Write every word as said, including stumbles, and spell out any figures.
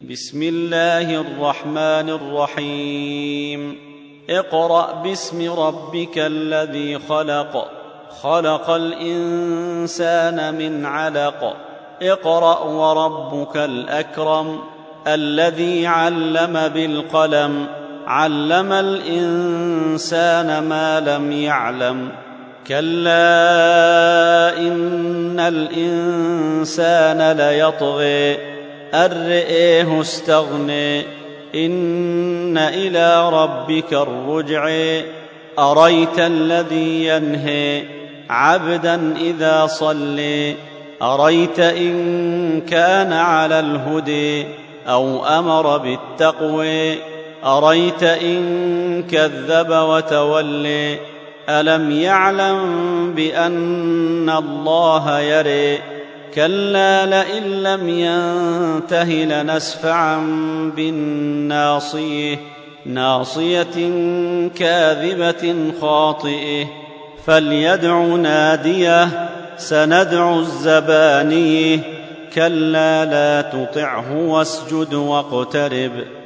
بسم الله الرحمن الرحيم اقرأ باسم ربك الذي خلق خلق الإنسان من علق اقرأ وربك الأكرم الذي علم بالقلم علم الإنسان ما لم يعلم كلا إن الإنسان ليطغي أن رآه استغنى إن إلى ربك الرجع أريت الذي ينهى عبدا إذا صلى أريت إن كان على الهدى أو أمر بالتقوى أريت إن كذب وتولى ألم يعلم بأن الله يرى كلا لئن لم ينته لنسفعا بالناصية ناصية كاذبة خاطئة فليدع ناديه سندع الزبانية كلا لا تطعه واسجد واقترب